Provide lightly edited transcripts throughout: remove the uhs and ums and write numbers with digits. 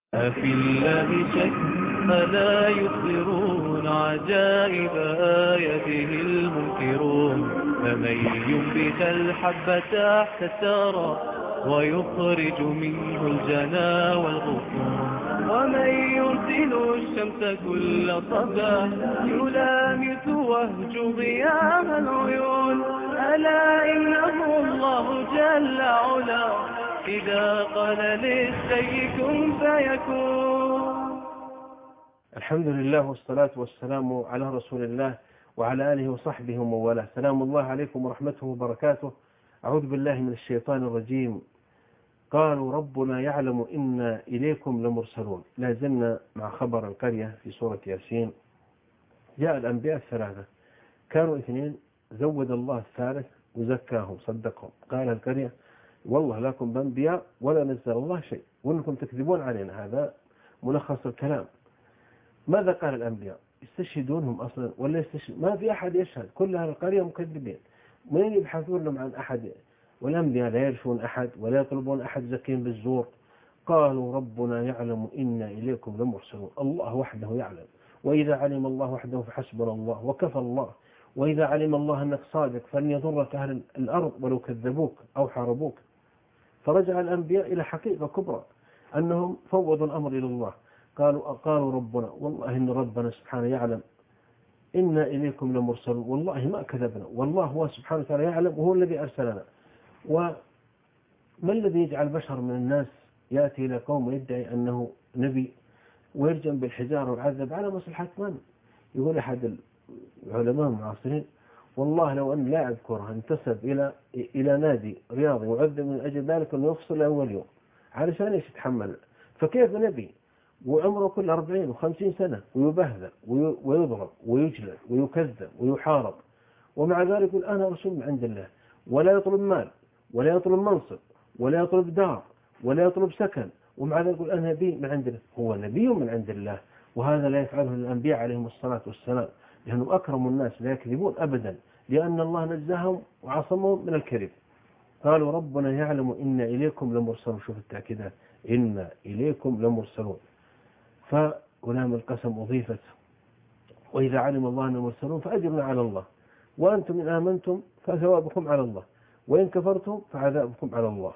في الله شك ألا يخبرون عجائب آياته المنكرون فمن ينبت الحب تحت الثرى ويخرج منه الجنا والغصون ومن يرسل الشمس كل صباح يلامس وهج ضياء العيون ألا إنه الله جل علا إذا قال للشيء كن فيكون. الحمد لله والصلاة والسلام على رسول الله وعلى آله وصحبه وموالاه. سلام الله عليكم ورحمته وبركاته. أعوذ بالله من الشيطان الرجيم. قالوا ربنا يعلم إنا إليكم لمرسلون. لا زلنا مع خبر القرية في سورة ياسين. جاء الأنبياء الثلاثة، كانوا اثنين، زود الله الثالث وزكاهم صدقهم. قال القرية والله لكم بأنبياء ولا نزل الله شيء وإنكم تكذبون علينا. هذا ملخص الكلام. ماذا قال الأنبياء؟ يستشهدونهم أصلا ولا يستشهد؟ ما في أحد يشهد، كل أهل القرية مكذبين. من يبحثون لهم عن أحد؟ والأنبياء لا يرشون أحد ولا يطلبون أحد زكين بالزور. قالوا ربنا يعلم إنا إليكم لمرسلون. الله وحده يعلم، وإذا علم الله وحده فحسبنا الله وكفى الله. وإذا علم الله أنك صادق فلن يضرك أهل الأرض ولو كذبوك أو حاربوك. فرجع الأنبياء إلى حقيقة كبرى، أنهم فوضوا الأمر إلى الله. قالوا ربنا والله إن ربنا سبحانه يعلم إنا إليكم لمرسلون، والله ما كذبنا، والله هو سبحانه وتعالى يعلم وهو الذي أرسلنا. وما الذي يجعل بشر من الناس يأتي إلى قوم ويدعي أنه نبي ويرجم بالحجارة ويعذب على مصلحة من؟ يقول أحد العلماء المعاصرين والله لو أن لاعب كرة انتسب إلى نادي رياضي وعذب من أجل ذلك أنه يفصل أول يوم علشان إيش يتحمل؟ فكيف نبي وعمره كل 40 و50 سنة ويبهذل ويضرب ويجلد ويكذب ويحارب، ومع ذلك يقول أنا رسول من عند الله، ولا يطلب مال ولا يطلب منصب ولا يطلب دار ولا يطلب سكن، ومع ذلك يقول أنا نبي من عند الله. هو نبي من عند الله، وهذا لا يفعله الأنبياء عليهم الصلاة والسلام، لأنهم أكرم الناس لا يكذبون أبدا، لأن الله نزههم وعصمهم من الكذب. قالوا ربنا يعلم إنا إليكم لمرسلون. شوف التأكيدات، إنا إليكم لمرسلون. فولام القسم أضيفت، وإذا علم الله أن مرسلون فأجرنا على الله، وأنتم إن آمنتم فثوابكم على الله، وإن كفرتم فعذابكم على الله.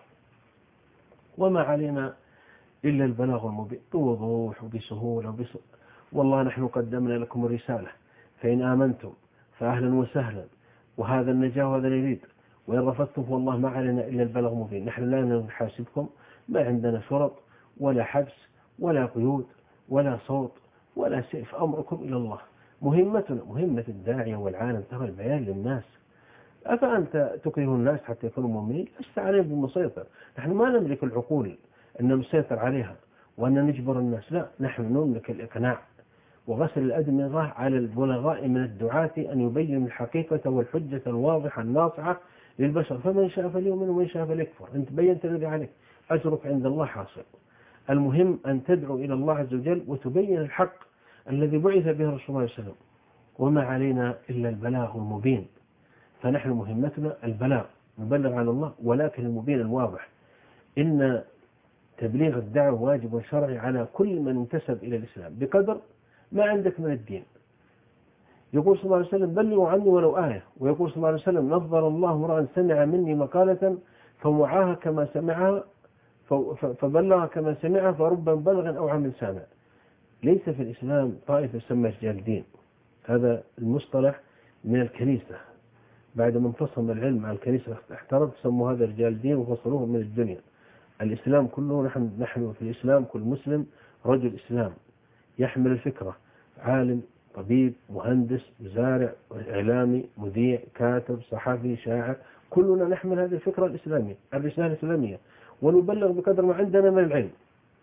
وما علينا إلا البلاغ المبين، بوضوح وبسهولة والله نحن قدمنا لكم الرسالة، فإن آمنتم فأهلا وسهلا، وهذا النجاة وهذا اليريد، وإن رفضتم فوالله ما علينا إلا البلاغ المبين. نحن لا نحاسبكم، ما عندنا شرط ولا حبس ولا قيود ولا صوت ولا سيف، أمركم إلى الله. مهمتنا مهمة الداعية والعالم ترى البيان للناس. أفأنت تكره الناس حتى يكونوا مؤمنين؟ لست عليهم بمسيطر. نحن ما نملك العقول أن نسيطر عليها وأن نجبر الناس، لا، نحن نملك الإقناع وغسل الأدمغة على البلغاء من الدعاة أن يبين الحقيقة والحجة الواضحة الناصعة للبشر، فمن شاء فليؤمن ومن شاء فليكفر. أنت بينت الذي عليك، أجرك عند الله حاصل. المهم أن تدعو إلى الله عز وجل وتبين الحق الذي بعث به الرسول صلى الله عليه وسلم، وما علينا إلا البلاغ المبين. فنحن مهمتنا البلاغ، نبلغ عن الله، ولكن المبين الواضح. إن تبليغ الدعوة واجب شرعي على كل من انتسب إلى الإسلام بقدر ما عندك من الدين. يقول صلى الله عليه وسلم بلغوا عني ولو آية، ويقول صلى الله عليه وسلم نظر الله امرأ سمع مني مقالة فوعاها كما سمعها فبلغ كما سمعها فرب بلغ أو عمل سامع. ليس في الإسلام طائفة تسمى رجال الدين، هذا المصطلح من الكنيسة، بعد ما انفصل العلم مع الكنيسة احترف سموا هذا رجال الدين وفصلوه من الدنيا. الإسلام كله، نحن في الإسلام كل مسلم رجل إسلام يحمل الفكرة، عالم، طبيب، مهندس، مزارع، إعلامي، مذيع، كاتب، صحفي، شاعر، كلنا نحمل هذه الفكرة الإسلامية، الرسالة الإسلامية، ونبلغ بقدر ما عندنا من العلم.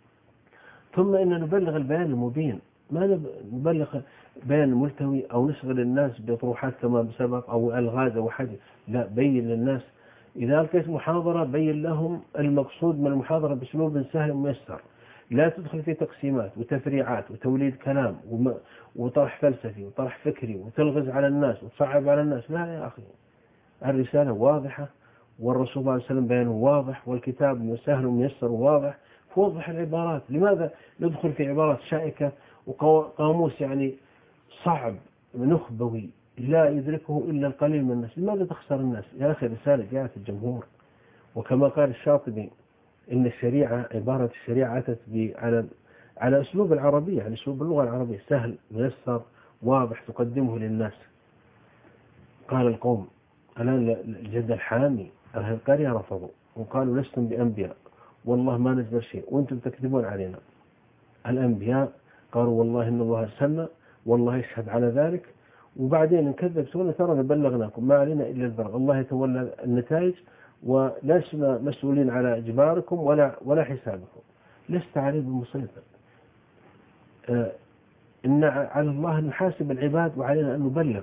ثم إن نبلغ البيان المبين، ما نبلغ بيان ملتوي أو نشغل الناس بطروحات كما سبق أو ألغاز أو حاجة، لا، بين للناس. إذا ألقيت محاضرة بين لهم المقصود من المحاضرة بأسلوب سهل وميسر، لا تدخل في تقسيمات وتفريعات وتوليد كلام وطرح فلسفي وطرح فكري وتلغز على الناس وتصعب على الناس. لا يا أخي، الرسالة واضحة، والرسول صلى الله عليه وسلم بيانه واضح، والكتاب سهل وميسر وواضح، فوضح العبارات. لماذا ندخل في عبارات شائكة وقاموس يعني صعب نخبوي لا يدركه إلا القليل من الناس؟ لماذا تخسر الناس يا أخي؟ رسالة جاءت الجمهور. وكما قال الشاطبي إن الشريعة، عبارة الشريعة أتت على أسلوب العربية، يعني أسلوب اللغة العربية سهل ميسر واضح تقدمه للناس. قال القوم الآن الجد الحامي أهل القرية رفضوا وقالوا لستم بأنبياء والله ما نزل شيء وأنتم تكذبون علينا. الأنبياء قالوا والله إن الله أرسلنا والله يشهد على ذلك، وبعدين نكذب ترى بلغناكم ما علينا إلا البلاغ، الله يتولى النتائج ولسنا مسؤولين على إجباركم ولا حسابكم، لست عليه بمسيطر. إن على الله أن نحاسب العباد وعلينا أن نبلغ.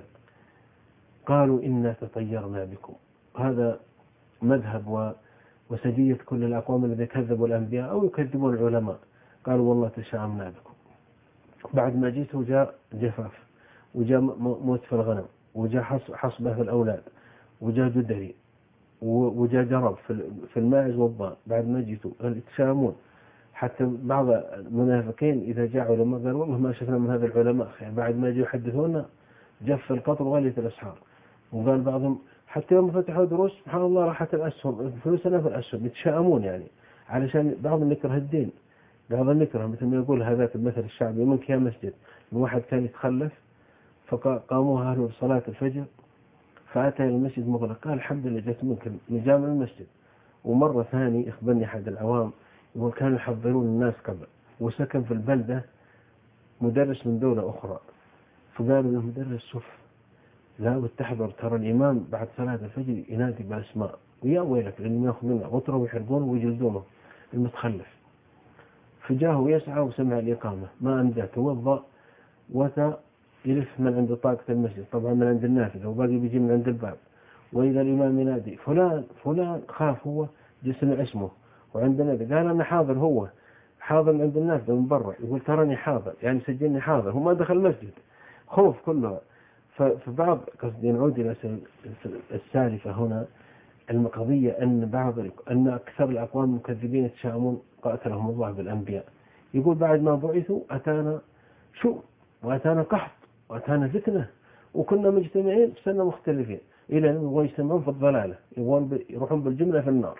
قالوا إنا تطيرنا بكم. هذا مذهب وسجية كل الأقوام الذين كذبوا الأنبياء أو يكذبون العلماء. قالوا والله تشاءمنا بكم. بعد ما جيته جاء جفاف، وجاء موت في الغنم، وجاء حصبة في الأولاد، وجاء جدري، وجاء جرب في الماعز والضان. بعد ما جيته يتشاءمون. حتى بعض المنافقين إذا جاء علماء قالوا والله ما شفنا من هذا العلماء خير. بعد ما جاءوا يحدثونا جف القطر وغليت الأسعار. وقال بعضهم حتى يوم فتحوا دروس سبحان الله راحت الأسهم، فلوسنا في الأسهم. يتشاءمون يعني علشان بعضهم يكره الدين، بعضهم يكره مثل ما يقول هذاك المثل الشعبي منك يا مسجد. من واحد كان يتخلف فقاموا أهل صلاة الفجر فأتى إلى المسجد مغلق، قال الحمد لله جت منك من جامع المسجد. ومرة ثاني إخبرني أحد العوام يقول كانوا يحضرون الناس قبل، وسكن في البلدة مدرس من دولة أخرى، فقالوا له مدرس شوف لا وتحضر ترى الإمام بعد صلاة الفجر ينادي بأسماء ويا ويلك لأنهم يأخذ منه غطرة ويحرقونه ويجلدونه المتخلف. فجاه يسعى وسمع الإقامة ما أمدى توضأ وتا يلف من عند طاقة المسجد، طبعا من عند النافذة وباقي بيجي من عند الباب. وإذا الإمام ينادي فلان فلان خاف هو جسم اسمه وعندنا قال أنا حاضر، هو حاضر عند النافذة من برا يقول تراني حاضر يعني سجلني حاضر، هو ما دخل المسجد خوف كله. فبعض قصدي نعود إلى السالفة هنا القضية أن أكثر الأقوام المكذبين يتشاءمون قاتلهم الله بالأنبياء. يقول بعد ما بعثوا أتانا شو وأتانا قحط وأتانا فتنة وكنا مجتمعين بسنة مختلفين إلى أن يبغون يجتمعون في الضلالة، يروحون بالجملة في النار.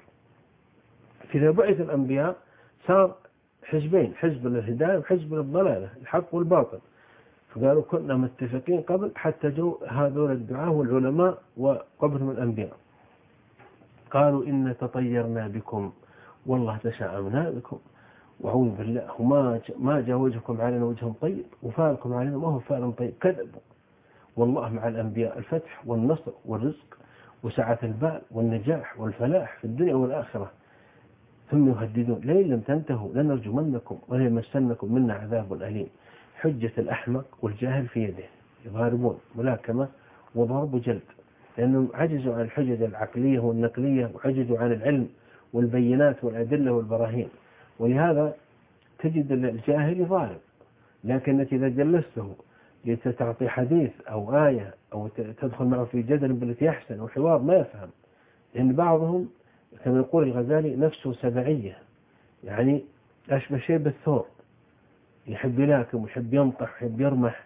فإذا بعث الأنبياء صار حزبين، حزب للهداية وحزب للضلالة الحق والباطل. فقالوا كنا متفقين قبل حتى جو هذول الدعاة والعلماء وقبلهم الأنبياء قالوا إن تطيرنا بكم والله تشاءمنا بكم وأعوذ بالله ما جاء وجهكم علينا وجه طيب وفعلكم علينا ما هو فعل طيب. كذبوا والله مع الأنبياء الفتح والنصر والرزق وسعة البال والنجاح والفلاح في الدنيا والآخرة. ثم يهددون لئن لم تنتهوا لنرجمنكم وليمسنكم منا عذاب أليم. حجة الأحمق والجاهل في يده، يضاربون ملاكمة وضرب جلد لأنهم عجزوا عن الحجج العقلية والنقلية وعجزوا عن العلم والبينات والأدلة والبراهين. ولهذا تجد الجاهل يضارب، لكن إذا جلسته لتعطي حديث أو آية أو تدخل معه في جدل بالتي يحسن وحوار ما يفهم. لأن بعضهم كما يقول الغزالي نفسه سبعية، يعني أشبه شيء بالثور، يحب يلاكم ويحب ينطح ويحب يرمح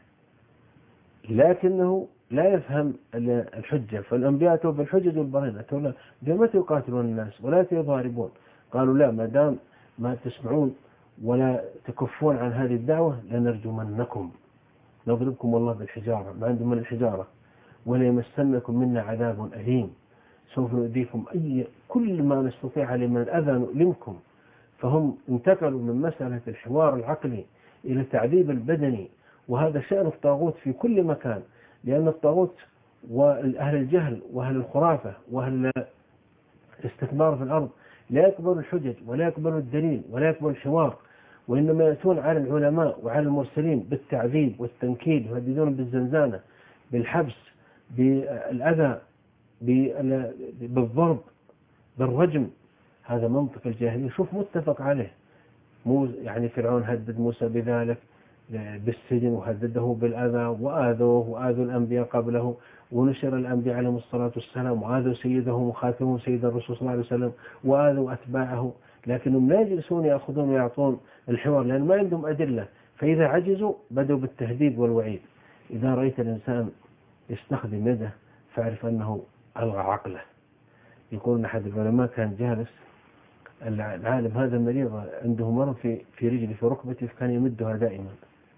لكنه لا يفهم الحجة. فالأنبياء أتوا بالحجج والبراهين، أتوا متى يقاتلون الناس ولا يضاربون. قالوا لا ما دام ما تسمعون ولا تكفون عن هذه الدعوة لنرجمنكم نضربكم والله بالحجارة ما عندهم من الحجارة وليمسنكم منا عذاب أليم. سوف نؤذيكم كل ما نستطيع عليه من الأذى نؤلمكم. فهم انتقلوا من مسألة الحوار العقلي إلى التعذيب البدني، وهذا شأن الطاغوت في كل مكان. لأن الطاغوت وأهل الجهل وأهل الخرافة وأهل الاستكبار في الأرض لا يقبلوا الحجج ولا يقبلوا الدليل ولا يقبلوا الحوار، وإنما يأتون على العلماء وعلى المرسلين بالتعذيب والتنكيل، يهددون بالزنزانة بالحبس بالأذى بالضرب بالرجم. هذا منطق الجاهلية شوف متفق عليه. يعني فرعون هدد موسى بذلك بالسجن وهدده بالأذى وآذوا الأنبياء قبله، ونشر الأنبياء عليهم الصلاة والسلام وآذوا سيدهم وخاتمهم سيد الرسول صلى الله عليه وسلم وآذوا أتباعه لكنهم لا يجلسون يأخذون ويعطون الحوار لأن ما عندهم أدلة. فإذا عجزوا بدأوا بالتهديد والوعيد. إذا رأيت الإنسان يستخدم يده فاعرف أنه ألغى عقله. يقول أحد العلماء كان جالس، العالم هذا مريض عنده مرض في رجله في ركبته فكان يمدها دائما،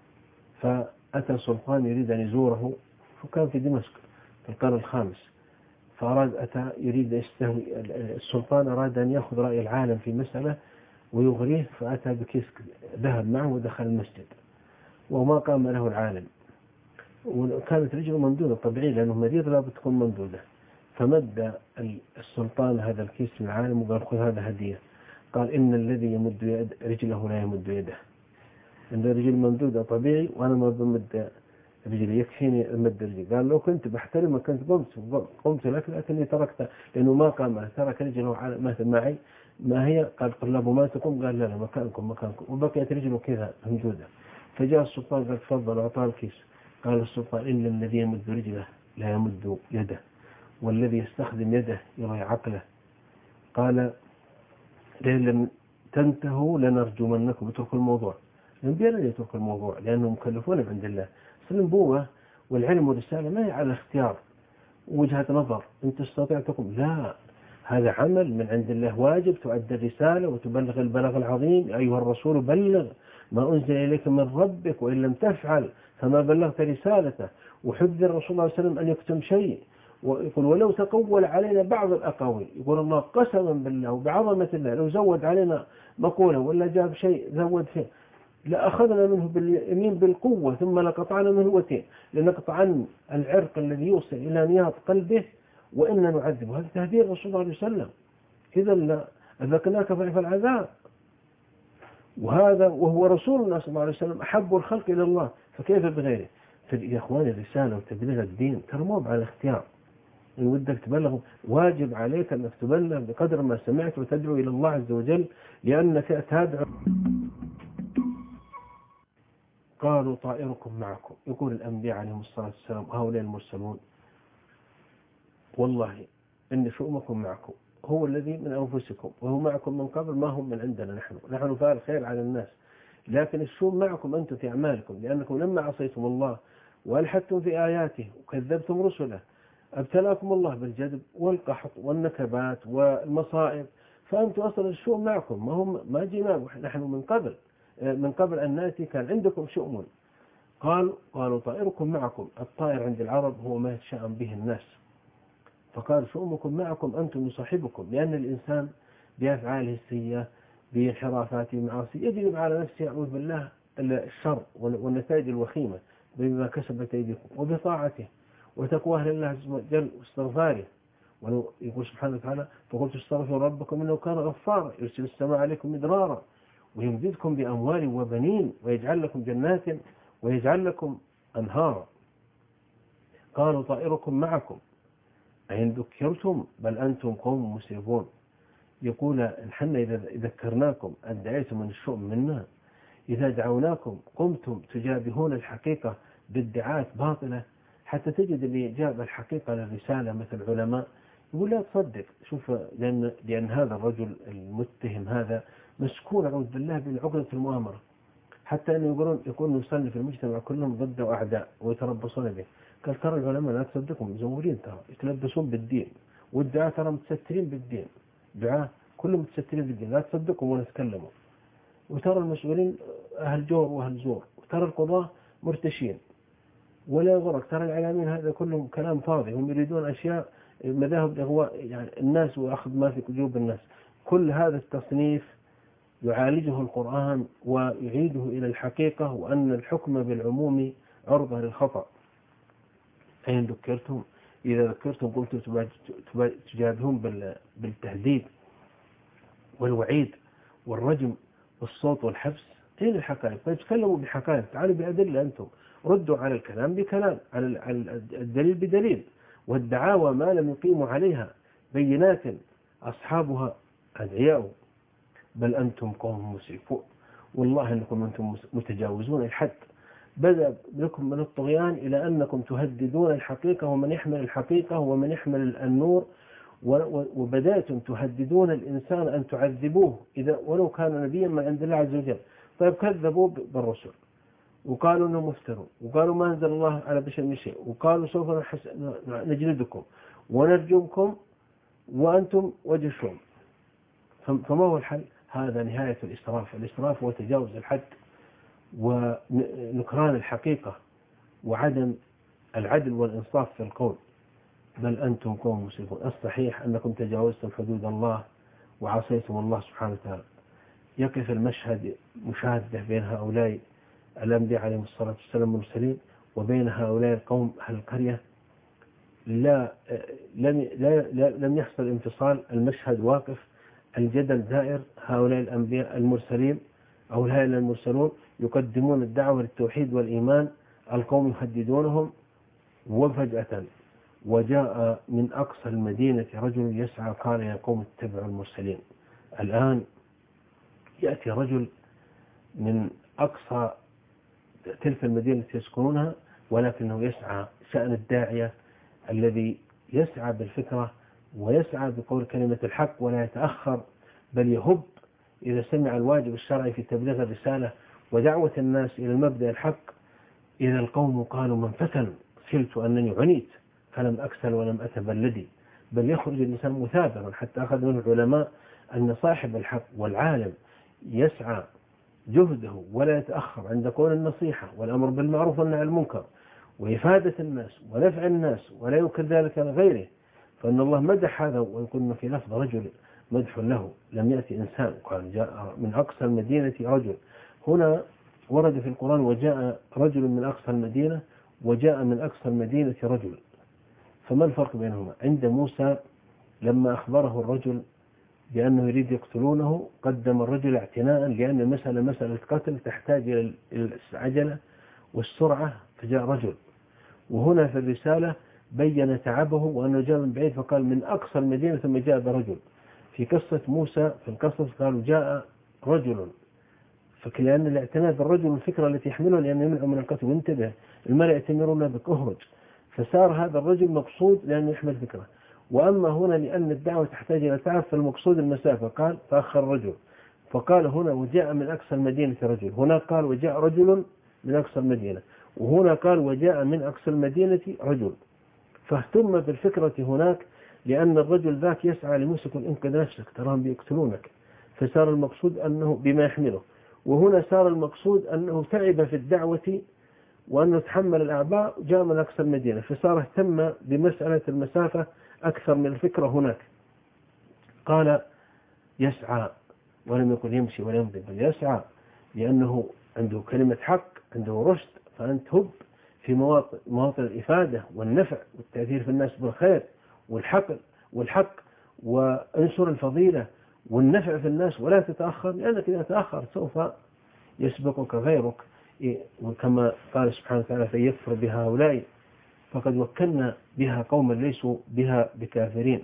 فأتى سلطان يريد أن يزوره، وكان في دمشق في القرن الخامس، أتى يريد يستهوي السلطان، أراد أن يأخذ رأي العالم في مسألة ويغريه، فأتى بكيس ذهب معه ودخل المسجد وما قام له العالم، وكانت رجله ممدودة طبيعي لأنه مريض لا بتكون ممدودة. فمد السلطان هذا الكيس للعالم وقال خذ هذا هدية. قال إن الذي يمد رجله لا يمد يده، إن الرجل ممدودة طبيعي وأنا ما بمد رجلي، يكفيني أمد رجلي. قال لو كنت بحترمك كنت قمت لك، لكني تركته لأنه ما قام، ترك رجله مثل معي ما هي. قال طلابه ما تقوم؟ قال لا مكانكم، وبقيت رجله كذا ممدودة. فجاء السلطان قال تفضل، وأعطاه الكيس. قال السلطان إن الذي يمد رجله لا يمد يده، والذي يستخدم يده يرى عقله. قال لئن لم تنتهوا لنرجمنكم. اتركوا الموضوع. الأنبياء لا يتركوا الموضوع لأنهم مكلفون عند الله. النبوة والعلم والرسالة ما هي على اختيار وجهة نظر أنت تستطيع تقوم، لا، هذا عمل من عند الله، واجب تؤدي الرسالة وتبلغ البلاغ العظيم. أيها الرسول بلغ ما أنزل إليك من ربك، وإن لم تفعل فما بلغت رسالته. وحذر الرسول صلى الله عليه وسلم أن يكتم شيء، ويقول ولو تقول علينا بعض الأقاويل، يقول الله قسما بالله وبعظمة الله لو زود علينا مقولة ولا جاب شيء زود فيه لأخذنا منه باليمين بالقوة ثم لقطعنا منه وتين، لنقطعن العرق الذي يوصل إلى نياط قلبه وإنا نعذبه. هذا تهديد الرسول صلى الله عليه وسلم. إذا أذقناك ضعف العذاب. وهو رسول الله صلى الله عليه وسلم أحب الخلق إلى الله، فكيف بغيره؟ يا إخواني الرسالة وتبليغ الدين ترى مو على الاختيار. إن ودك تبلغ واجب عليك أنك تبلغ بقدر ما سمعت وتدعو إلى الله عز وجل، لأنك تدعو. قالوا طائركم معكم. يقول الأنبياء عليهم الصلاة والسلام هؤلاء المرسلون والله إن شؤمكم معكم، هو الذي من أنفسكم وهو معكم من قبل، ما هم من عندنا نحن فاعل خير على الناس، لكن الشؤم معكم أنتم في أعمالكم، لأنكم لما عصيتم الله وألحدتم في آياته وكذبتم رسله ابتلاكم الله بالجدب والقحط والنكبات والمصائب، فأنتم أصلا الشؤم معكم، ما جينا نحن من قبل أن نأتي كان عندكم شؤم. قالوا طائركم معكم. الطائر عند العرب هو ما يتشائم به الناس، فقال شؤمكم معكم أنتم يصاحبكم، لأن الإنسان بأفعاله السيئة بانحرافاته معاصي يجلب على نفسه أعوذ بالله الشر والنتائج الوخيمة بما كسبت أيديكم، وبطاعته وتقواه لله عز وجل واستغفاره. ويقول سبحانه وتعالى فقلت استغفروا ربكم إنه كان غفارا يرسل السماء عليكم مدرارا ويمددكم بأموال وبنين ويجعل لكم جنات ويجعل لكم أنهارا. قالوا طائركم معكم أين ذكرتم بل أنتم قوم مسرفون. يقول نحن إذا ذكرناكم أدعيتم من الشؤم منا، إذا دعوناكم قمتم تجابهون الحقيقة بادعاءات باطلة، حتى تجد اللي جاب الحقيقة للرسالة مثل العلماء يقول لا تصدق. شوف لأن هذا الرجل المتهم هذا مسكون أعوذ بالله بالعقدة المؤامرة، حتى أنه يقولون يصنف المجتمع كلهم ضده أعداء ويتربصون به. قال ترى العلماء لا تصدقهم مزورين، ترى يتلبسون بالدين، والدعاء ترى متسترين بالدين، دعاء كلهم متسترين بالدين، لا تصدقهم ولا تكلموا. وترى المسؤولين أهل جور وأهل زور، وترى القضاة مرتشين ولا يغرك. ترى العلامين هذا كلهم كلام فاضي، هم يريدون أشياء مذاهب إغواء يعني الناس وأخذ ما في قلوب الناس. كل هذا التصنيف يعالجه القرآن ويعيده إلى الحقيقة، وأن الحكم بالعموم عرضة للخطأ. أين ذكرتم؟ إذا ذكرتم قلتم تجابهون بالتهديد والوعيد والرجم والصوت والحبس. أين الحقائق؟ فيتكلموا بحقائق، تعالوا بأدلة، أنتم ردوا على الكلام بكلام، على الدليل بدليل، والدعاوى ما لم يقيموا عليها بينات أصحابها أدعياء. بل أنتم قوم مسرفون، والله أنكم أنتم متجاوزون الحد. بدأ لكم من الطغيان إلى أنكم تهددون الحقيقة، ومن يحمل الحقيقة ومن يحمل النور وبدأتم تهددون الإنسان أن تعذبوه إذا ولو كان نبيا من عند الله عز وجل. طيب كذبوا بالرسل وقالوا أنهم مفترون وقالوا ما أنزل الله على بشر من شيء وقالوا سوف نجلدكم ونرجمكم وأنتم وجشون. فما هو الحل؟ هذا نهاية الإسراف. الإسراف هو تجاوز الحد ونكران الحقيقة وعدم العدل والإنصاف في القول. بل أنتم قوم مسرفون. الصحيح أنكم تجاوزتم حدود الله وعصيتم الله سبحانه وتعالى. يقف المشهد مشاهدة بين هؤلاء الأنبياء عليهم الصلاة والسلام المرسلين وبين هؤلاء القوم أهل القرية. لم يحصل انفصال. المشهد واقف، الجدل دائر. هؤلاء الأنبياء المرسلين أو هؤلاء المرسلون يقدمون الدعوة للتوحيد والإيمان، القوم يهددونهم. وفجأة وجاء من أقصى المدينة رجل يسعى قال يا قوم اتبعوا المرسلين. الآن يأتي رجل من أقصى تلك المدينة يسكنونها ولكنه يسعى شأن الداعية الذي يسعى بالفكرة ويسعى بقول كلمة الحق ولا يتأخر بل يهب إذا سمع الواجب الشرعي في تبليغ الرسالة ودعوة الناس إلى المبدأ الحق. إذا القوم قالوا من فتن خلت أنني عنيت فلم أكسل ولم أتبلدي. بل يخرج الإنسان مثابرا. حتى أخذ منه العلماء أن صاحب الحق والعالم يسعى جهده ولا يتأخر عند قول النصيحة والأمر بالمعروف والنهي عن المنكر وإفادة الناس ونفع الناس ولا ينكر ذلك لغيره. فإن الله مدح هذا ويكون في لفظ رجل مدح له. لم يأتي إنسان قال جاء من أقصى المدينة رجل. هنا ورد في القرآن وجاء رجل من أقصى المدينة وجاء من أقصى المدينة رجل. فما الفرق بينهما؟ عند موسى لما أخبره الرجل بأنه يريد يقتلونه قدم الرجل اعتناء لأن المسألة مسألة قتل تحتاج إلى العجلة والسرعة فجاء رجل. وهنا في الرسالة بين تعبه وأنه جاء من بعيد فقال من أقصى المدينة ثم جاء برجل. في قصة موسى في القصص قالوا جاء رجل فلأن الاعتناء بالرجل الفكرة التي يحمله لأنه يمنع من القتل. وانتبه الملأ يأتمرون بك أهرج. فصار هذا الرجل مقصود لأنه يحمل فكرة. وأما هنا لأن الدعوة تحتاج إلى تعب فالمقصود المسافة قال فأخر الرجل. فقال هنا وجاء من أقصى المدينة رجل. هنا قال وجاء رجل من أقصى المدينة وهنا قال وجاء من أقصى المدينة رجل. فاهتم بالفكرة هناك لأن الرجل ذاك يسعى لموسى يقول انقذ نفسك تراهم بيقتلونك. فصار المقصود أنه بما يحمله. وهنا صار المقصود أنه تعب في الدعوة وأنه تحمل الأعباء جاء من أقصى المدينة. فصار اهتم بمسألة المسافة أكثر من الفكرة هناك. قال يسعى ولم يقل يمشي ولا يمضي بل يسعى لأنه عنده كلمة حق عنده رشد. فأنت هب في مواطن الإفادة والنفع والتأثير في الناس بالخير والحق وانشر الفضيلة والنفع في الناس ولا تتأخر لأنك إذا تأخر سوف يسبقك غيرك. وكما قال سبحانه وتعالى فيكفر بها هؤلاء فقد وكلنا بها قوما ليسوا بها بكافرين.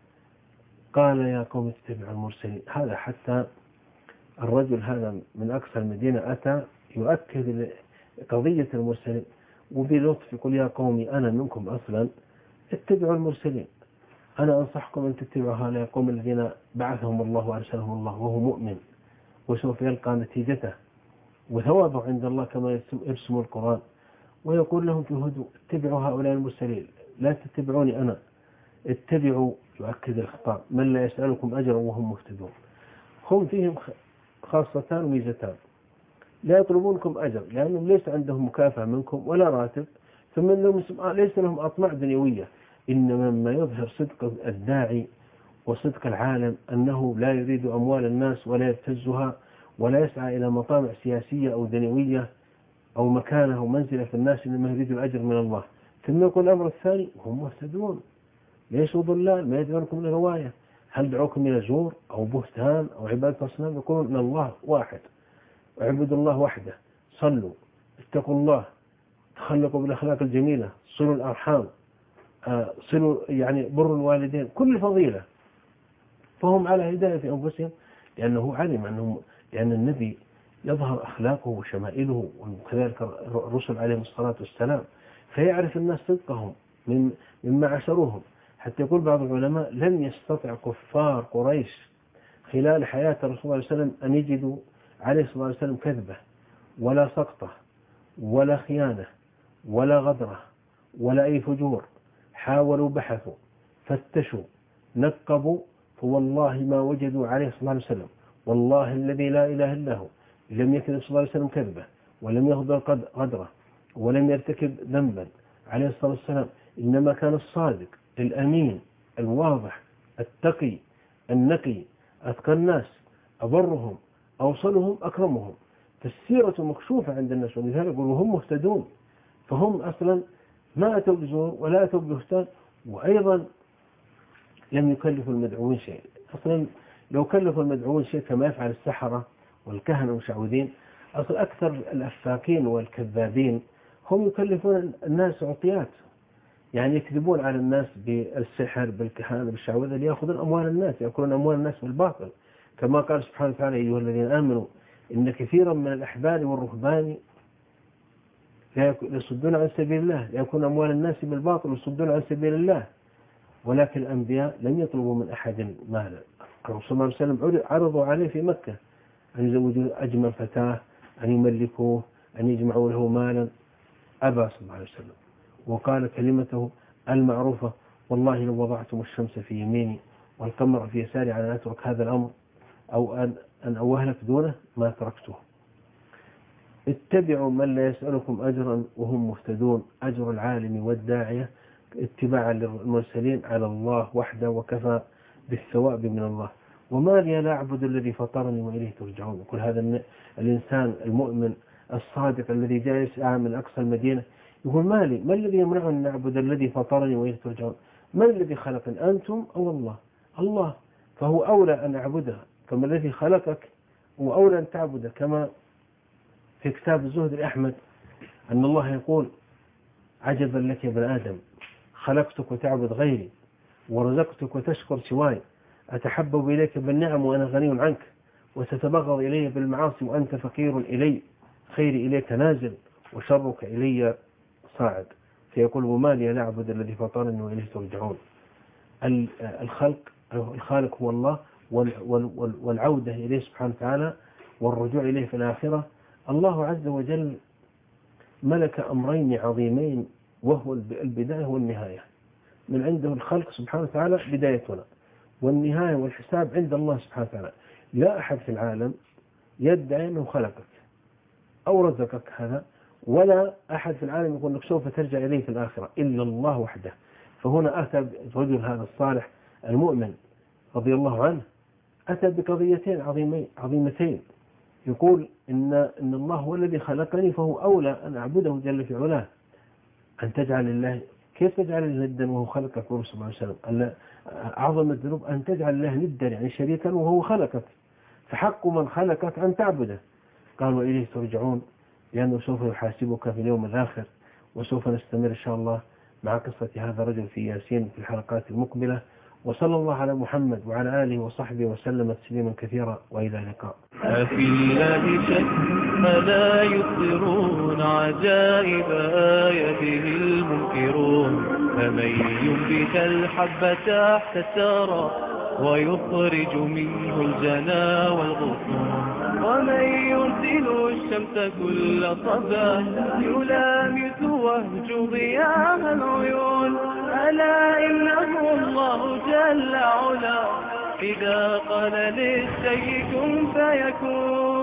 قال يا قوم اتبعوا المرسلين. هذا حتى الرجل هذا من أقصى المدينة أتى يؤكد قضية المرسلين وبلطف يقول يا قومي أنا منكم أصلا اتبعوا المرسلين. أنا أنصحكم أن تتبعوا هؤلاء القوم الذين بعثهم الله وأرسلهم الله وهو مؤمن وسوف يلقى نتيجته وثوابه عند الله كما يرسم القرآن. ويقول لهم في هدوء اتبعوا هؤلاء المرسلين لا تتبعوني أنا اتبعوا. يؤكد الخطاب من لا يسألكم أجرا وهم مهتدون. هم فيهم خاصتان وميزتان. لا يطلبونكم أجر لأنهم ليس عندهم مكافأة منكم ولا راتب ثم أنهم ليس لهم أطماع دنيوية. إنما ما يظهر صدق الداعي وصدق العالم أنه لا يريد أموال الناس ولا يبتزها ولا يسعى إلى مطامع سياسية أو دنيوية أو مكانه أو منزلة في الناس إنما يريد الأجر من الله. ثم يقول الأمر الثاني هم مهتدون ليسوا ضلال ما يدعونكم لغواية. هل دعوكم إلى زور أو بهتان أو عبادة أصنام؟ يقولون إن الله واحد اعبدوا الله وحده صلوا اتقوا الله تخلقوا بالأخلاق الجميلة صلوا الأرحام صلوا يعني بروا الوالدين كل فضيلة. فهم على هداية في أنفسهم لأنه علم أنهم لأن النبي يظهر أخلاقه وشمائله وكذلك الرسل عليهم الصلاة والسلام فيعرف الناس صدقهم مما عشروهم. حتى يقول بعض العلماء لم يستطع كفار قريش خلال حياة الرسول صلى الله عليه وسلم أن يجدوا عليه صلى الله عليه وسلم كذبة ولا سقطة ولا خيانة ولا غدرة ولا أي فجور. حاولوا، بحثوا، فتشوا، نقبوا، فوالله ما وجدوا عليه صلى الله عليه وسلم. والله الذي لا إله إلا هو لم يكذب صلى الله عليه وسلم كذبة، ولم يغدر غدرة، ولم يرتكب ذنبا عليه الصلاة والسلام. إنما كان الصادق الأمين الواضح التقي النقي، أتقى الناس، أبرهم، أوصلهم، أكرمهم. فالسيرة مكشوفة عند الناس، ولذلك يقولوا هم مهتدون. فهم أصلا ما أتوا بزور ولا أتوا ببهتان، وأيضا لم يكلفوا المدعوين شيء. أصلا لو كلفوا المدعوين شيء كما يفعل السحرة والكهنة والمشعوذين، أصلا أكثر الأفاكين والكذابين هم يكلفون الناس عطيات، يعني يكذبون على الناس بالسحر بالكهانة بالشعوذة ليأخذون أموال الناس، يأكلون أموال الناس بالباطل. كما قال سبحانه وتعالى: أيها الذين آمنوا إن كثيرا من الأحبار والرهبان يصدون عن سبيل الله، يأكلون أموال الناس بالباطل ويصدون عن سبيل الله. ولكن الأنبياء لم يطلبوا من أحد مالا. الرسول صلى الله عليه وسلم عرضوا عليه في مكة أن يزوجوا أجمل فتاة، أن يملكوه، أن يجمعوا له مالا. أبى صلى الله عليه وسلم، وقال كلمته المعروفة: والله لو وضعتم الشمس في يميني والقمر في يساري على أن أترك هذا الأمر أو أن أوهلك دونه ما تركته. اتبعوا من لا يسألكم أجرا وهم مهتدون. أجر العالم والداعية اتباعا للمرسلين على الله وحده، وكفى بالثواب من الله. وما لي لا أعبد الذي فطرني وإليه ترجعون. كل هذا الإنسان المؤمن الصادق الذي جاء يسعى من أقصى المدينة يقول: ما لي، ما الذي يمنعني أن أعبد الذي فطرني وإليه ترجعون؟ من الذي خلقني، أنتم أو الله؟ الله، فهو أولى أن أعبده. كما الذي خلقك هو أولى أن تعبده. كما في كتاب الزهد لأحمد أن الله يقول: عجبا لك يا ابن آدم، خلقتك وتعبد غيري، ورزقتك وتشكر سواي، أتحبب إليك بالنعم وأنا غني عنك، وتتبغض إلي بالمعاصي وأنت فقير إلي، خيري إليك نازل وشرك إلي صاعد. فيقول: وما لي لا أعبد الذي فطرني وإليه ترجعون. الخالق هو الله، والعودة إليه سبحانه وتعالى والرجوع إليه في الآخرة. الله عز وجل ملك أمرين عظيمين، وهو البداية والنهاية. من عنده الخلق سبحانه وتعالى بدايتنا، والنهاية والحساب عند الله سبحانه وتعالى. لا أحد في العالم يدعي أنه خلقك أو رزقك هذا، ولا أحد في العالم يقول لك سوف ترجع إليه في الآخرة إلا الله وحده. فهنا أتى الرجل هذا الصالح المؤمن رضي الله عنه، أتى بقضيتين عظيمتين. يقول إن الله هو الذي خلقني، فهو أولى أن أعبده جل في علاه. أن تجعل الله، كيف تجعل الله ندا وهو خلقك؟ ورسول صلى الله عليه وسلم أعظم الذنوب أن تجعل الله ندا، يعني شريكا، وهو خلقك. فحق من خلقك أن تعبده. قال: وإليه ترجعون، لأنه سوف يحاسبك في اليوم الآخر. وسوف نستمر إن شاء الله مع قصة هذا الرجل في ياسين في الحلقات المقبلة. وصلى الله على محمد وعلى آله وصحبه وسلم تسليما كثيرا، وإلى اللقاء. أفي الله شك ألا يخبرون عجائب آياته المنكرون. فمن ينبت الحب تحت الثرى ويخرج منه الجنا والغصون، ومن يرسل الشمس كل صباح يلامس وهج ضياء العيون. ألا إنه الله جل علا إذا قال للشيء كن فيكون.